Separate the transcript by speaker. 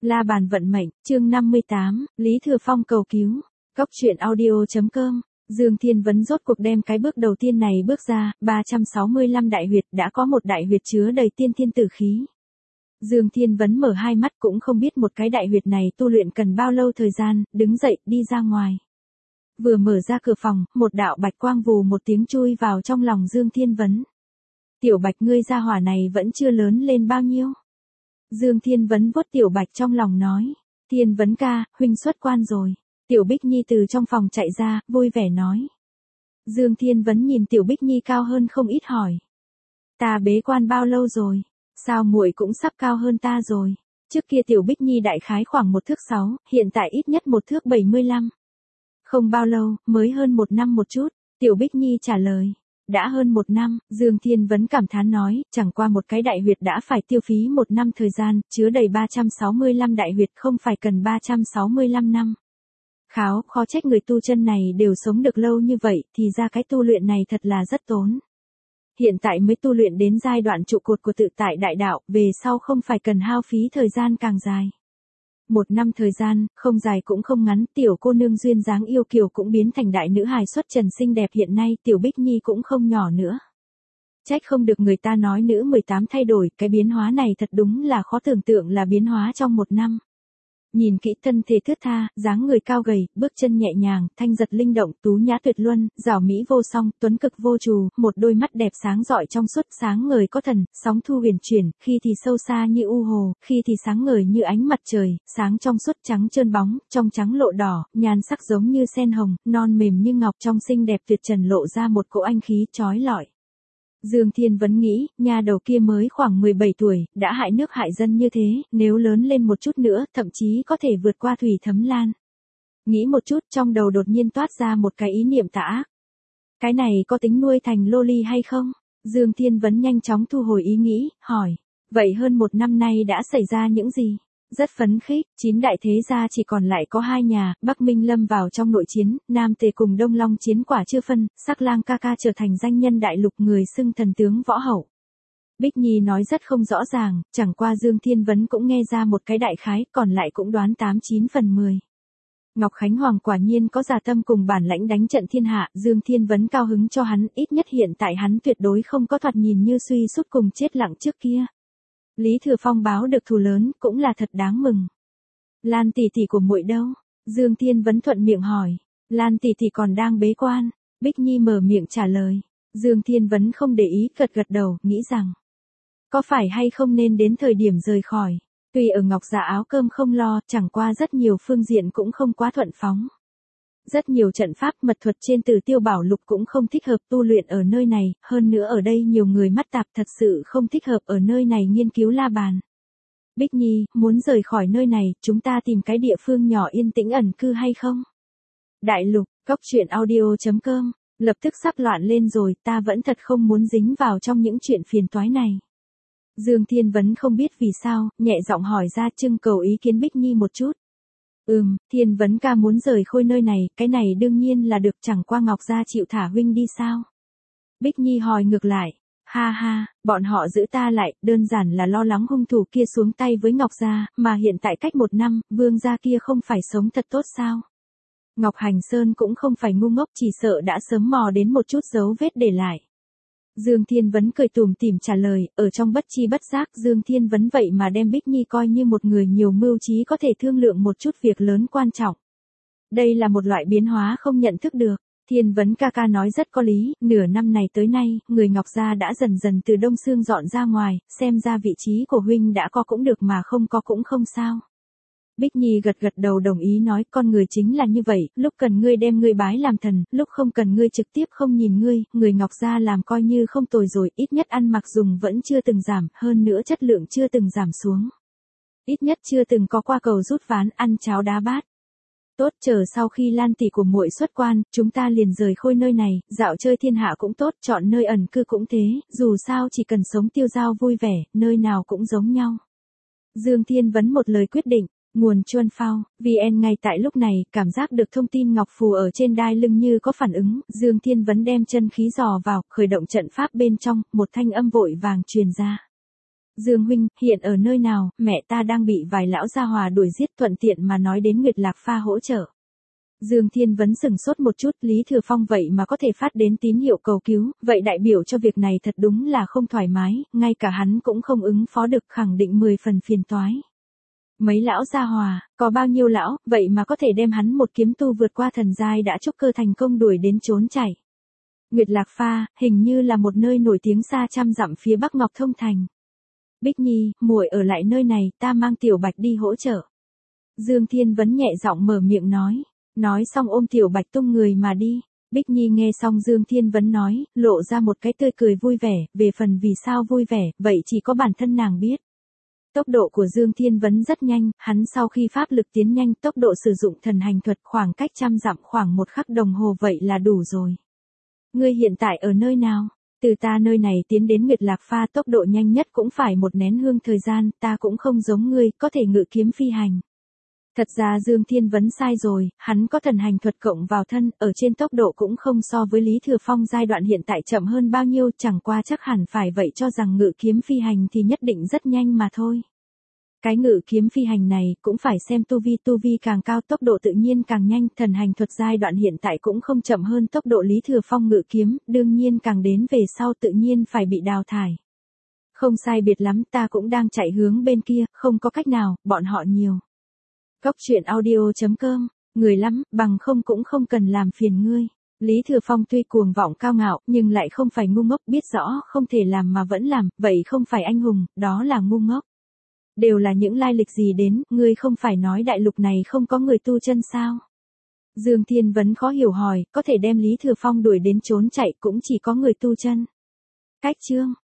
Speaker 1: La bàn vận mệnh, chương 58, Lý Thừa Phong cầu cứu. Góc truyện audio.com. Dương Thiên Vấn rốt cuộc đem cái bước đầu tiên này bước ra, 365 đại huyệt đã có một đại huyệt chứa đầy tiên thiên tử khí. Dương Thiên Vấn mở hai mắt cũng không biết một cái đại huyệt này tu luyện cần bao lâu thời gian, đứng dậy đi ra ngoài. Vừa mở ra cửa phòng, một đạo bạch quang vù một tiếng chui vào trong lòng Dương Thiên Vấn. Tiểu Bạch ngươi gia hỏa này vẫn chưa lớn lên bao nhiêu. Dương Thiên Vấn vuốt Tiểu Bạch trong lòng nói. Thiên Vấn ca, huynh xuất quan rồi. Tiểu Bích Nhi từ trong phòng chạy ra, vui vẻ nói. Dương Thiên Vấn nhìn Tiểu Bích Nhi cao hơn không ít hỏi. Ta bế quan bao lâu rồi? Sao muội cũng sắp cao hơn ta rồi? Trước kia Tiểu Bích Nhi đại khái khoảng 1 thước 6, hiện tại ít nhất 1 thước 75. Không bao lâu, mới hơn 1 năm một chút, Tiểu Bích Nhi trả lời. Đã hơn 1 năm, Dương Thiên Vấn cảm thán nói, chẳng qua một cái đại huyệt đã phải tiêu phí 1 năm thời gian, chứa đầy 365 đại huyệt không phải cần 365 năm. Kháo, khó trách người tu chân này đều sống được lâu như vậy, thì ra cái tu luyện này thật là rất tốn. Hiện tại mới tu luyện đến giai đoạn trụ cột của tự tại đại đạo, về sau không phải cần hao phí thời gian càng dài. 1 năm thời gian, không dài cũng không ngắn, tiểu cô nương duyên dáng yêu kiều cũng biến thành đại nữ hài xuất trần xinh đẹp, hiện nay Tiểu Bích Nhi cũng không nhỏ nữa. Trách không được người ta nói nữ 18 thay đổi, cái biến hóa này thật đúng là khó tưởng tượng là biến hóa trong 1 năm. Nhìn kỹ thân thể thướt tha, dáng người cao gầy, bước chân nhẹ nhàng, thanh giật linh động, tú nhã tuyệt luân, giảo mỹ vô song, tuấn cực vô trù, một đôi mắt đẹp sáng rọi trong suốt, sáng ngời có thần, sóng thu huyền chuyển, khi thì sâu xa như u hồ, khi thì sáng ngời như ánh mặt trời, sáng trong suốt trắng trơn bóng, trong trắng lộ đỏ, nhan sắc giống như sen hồng, non mềm như ngọc, trong xinh đẹp tuyệt trần lộ ra một cỗ anh khí chói lọi. Dương Thiên Vấn nghĩ, nhà đầu kia mới khoảng 17 tuổi, đã hại nước hại dân như thế, nếu lớn lên một chút nữa, thậm chí có thể vượt qua Thủy Thấm Lan. Nghĩ một chút, trong đầu đột nhiên toát ra một cái ý niệm tà ác. Cái này có tính nuôi thành loli hay không? Dương Thiên Vấn nhanh chóng thu hồi ý nghĩ, hỏi. Vậy hơn 1 năm nay đã xảy ra những gì? Rất phấn khích, 9 đại thế gia chỉ còn lại có 2 nhà, Bắc Minh lâm vào trong nội chiến, Nam Tề cùng Đông Long chiến quả chưa phân, Sắc Lang ca ca trở thành danh nhân đại lục, người xưng thần tướng võ hậu. Bích Nhi nói rất không rõ ràng, chẳng qua Dương Thiên Vấn cũng nghe ra một cái đại khái, còn lại cũng đoán 8-9 phần 10. Ngọc Khánh Hoàng quả nhiên có giả tâm cùng bản lãnh đánh trận thiên hạ, Dương Thiên Vấn cao hứng cho hắn, ít nhất hiện tại hắn tuyệt đối không có thoạt nhìn như suy sút cùng chết lặng trước kia. Lý Thừa Phong báo được thù lớn, cũng là thật đáng mừng. Lan tỷ tỷ của muội đâu? Dương Thiên Vấn thuận miệng hỏi. Lan tỷ tỷ còn đang bế quan. Bích Nhi mở miệng trả lời. Dương Thiên Vấn không để ý, gật gật đầu, nghĩ rằng có phải hay không nên đến thời điểm rời khỏi. Tuy ở Ngọc Dạ áo cơm không lo, chẳng qua rất nhiều phương diện cũng không quá thuận phóng. Rất nhiều trận pháp mật thuật trên Tử Tiêu Bảo Lục cũng không thích hợp tu luyện ở nơi này, hơn nữa ở đây nhiều người mắt tạp, thật sự không thích hợp ở nơi này nghiên cứu la bàn. Bích Nhi, muốn rời khỏi nơi này, chúng ta tìm cái địa phương nhỏ yên tĩnh ẩn cư hay không? Đại Lục, góc truyện audio.com, lập tức sắp loạn lên rồi, ta vẫn thật không muốn dính vào trong những chuyện phiền toái này. Dương Thiên Vấn không biết vì sao, nhẹ giọng hỏi ra, trưng cầu ý kiến Bích Nhi một chút. Thiên Vấn ca muốn rời khỏi nơi này, cái này đương nhiên là được, chẳng qua Ngọc gia chịu thả huynh đi sao? Bích Nhi hỏi ngược lại. Ha ha, bọn họ giữ ta lại, đơn giản là lo lắng hung thủ kia xuống tay với Ngọc gia, mà hiện tại cách 1 năm, Vương gia kia không phải sống thật tốt sao? Ngọc Hành Sơn cũng không phải ngu ngốc, chỉ sợ đã sớm mò đến một chút dấu vết để lại. Dương Thiên Vấn cười tủm tỉm trả lời, ở trong bất chi bất giác, Dương Thiên Vấn vậy mà đem Bích Nhi coi như một người nhiều mưu trí, có thể thương lượng một chút việc lớn quan trọng. Đây là một loại biến hóa không nhận thức được. Thiên Vấn ca ca nói rất có lý, nửa năm này tới nay, người Ngọc gia đã dần dần từ Đông Xương dọn ra ngoài, xem ra vị trí của huynh đã có cũng được mà không có cũng không sao. Bích Nhi gật gật đầu đồng ý nói, con người chính là như vậy, lúc cần ngươi đem ngươi bái làm thần, lúc không cần ngươi trực tiếp không nhìn ngươi, người Ngọc gia làm coi như không tồi rồi, ít nhất ăn mặc dùng vẫn chưa từng giảm, hơn nữa chất lượng chưa từng giảm xuống. Ít nhất chưa từng có qua cầu rút ván, ăn cháo đá bát. Tốt, chờ sau khi Lan tỷ của muội xuất quan, chúng ta liền rời khỏi nơi này, dạo chơi thiên hạ cũng tốt, chọn nơi ẩn cư cũng thế, dù sao chỉ cần sống tiêu dao vui vẻ, nơi nào cũng giống nhau. Dương Thiên Vấn một lời quyết định. Nguồn Chuan Phao, VN ngay tại lúc này, cảm giác được thông tin ngọc phù ở trên đai lưng như có phản ứng, Dương Thiên Vấn đem chân khí dò vào, khởi động trận pháp bên trong, một thanh âm vội vàng truyền ra. Dương huynh, hiện ở nơi nào, mẹ ta đang bị vài lão gia hòa đuổi giết, thuận tiện mà nói đến Nguyệt Lạc Pha hỗ trợ. Dương Thiên Vấn sừng sốt một chút, Lý Thừa Phong vậy mà có thể phát đến tín hiệu cầu cứu, vậy đại biểu cho việc này thật đúng là không thoải mái, ngay cả hắn cũng không ứng phó được, khẳng định 10 phần phiền toái. Mấy lão gia hòa, có bao nhiêu lão, vậy mà có thể đem hắn một kiếm tu vượt qua thần giai đã trúc cơ thành công đuổi đến trốn chạy. Nguyệt Lạc Pha, hình như là một nơi nổi tiếng xa trăm dặm phía bắc Ngọc Thông Thành. Bích Nhi, muội ở lại nơi này, ta mang Tiểu Bạch đi hỗ trợ. Dương Thiên Vấn nhẹ giọng mở miệng nói xong ôm Tiểu Bạch tung người mà đi. Bích Nhi nghe xong Dương Thiên Vấn nói, lộ ra một cái tươi cười vui vẻ, về phần vì sao vui vẻ, vậy chỉ có bản thân nàng biết. Tốc độ của Dương Thiên Vấn rất nhanh, hắn sau khi pháp lực tiến nhanh, tốc độ sử dụng thần hành thuật khoảng cách trăm dặm khoảng 1 khắc đồng hồ vậy là đủ rồi. Ngươi hiện tại ở nơi nào? Từ ta nơi này tiến đến Nguyệt Lạc Pha tốc độ nhanh nhất cũng phải 1 nén hương thời gian, ta cũng không giống ngươi, có thể ngự kiếm phi hành. Thật ra Dương Thiên Vấn sai rồi, hắn có thần hành thuật cộng vào thân, ở trên tốc độ cũng không so với Lý Thừa Phong giai đoạn hiện tại chậm hơn bao nhiêu, chẳng qua chắc hẳn phải vậy cho rằng ngự kiếm phi hành thì nhất định rất nhanh mà thôi. Cái ngự kiếm phi hành này cũng phải xem tu vi càng cao tốc độ tự nhiên càng nhanh, thần hành thuật giai đoạn hiện tại cũng không chậm hơn tốc độ Lý Thừa Phong ngự kiếm, đương nhiên càng đến về sau tự nhiên phải bị đào thải. Không sai biệt lắm, ta cũng đang chạy hướng bên kia, không có cách nào, bọn họ nhiều. Cốc truyện audio.com, người lắm, bằng không cũng không cần làm phiền ngươi. Lý Thừa Phong tuy cuồng vọng cao ngạo, nhưng lại không phải ngu ngốc, biết rõ không thể làm mà vẫn làm, vậy không phải anh hùng, đó là ngu ngốc. Đều là những lai lịch gì đến, ngươi không phải nói đại lục này không có người tu chân sao? Dương Thiên Vấn khó hiểu hỏi, có thể đem Lý Thừa Phong đuổi đến trốn chạy cũng chỉ có người tu chân. Cách chương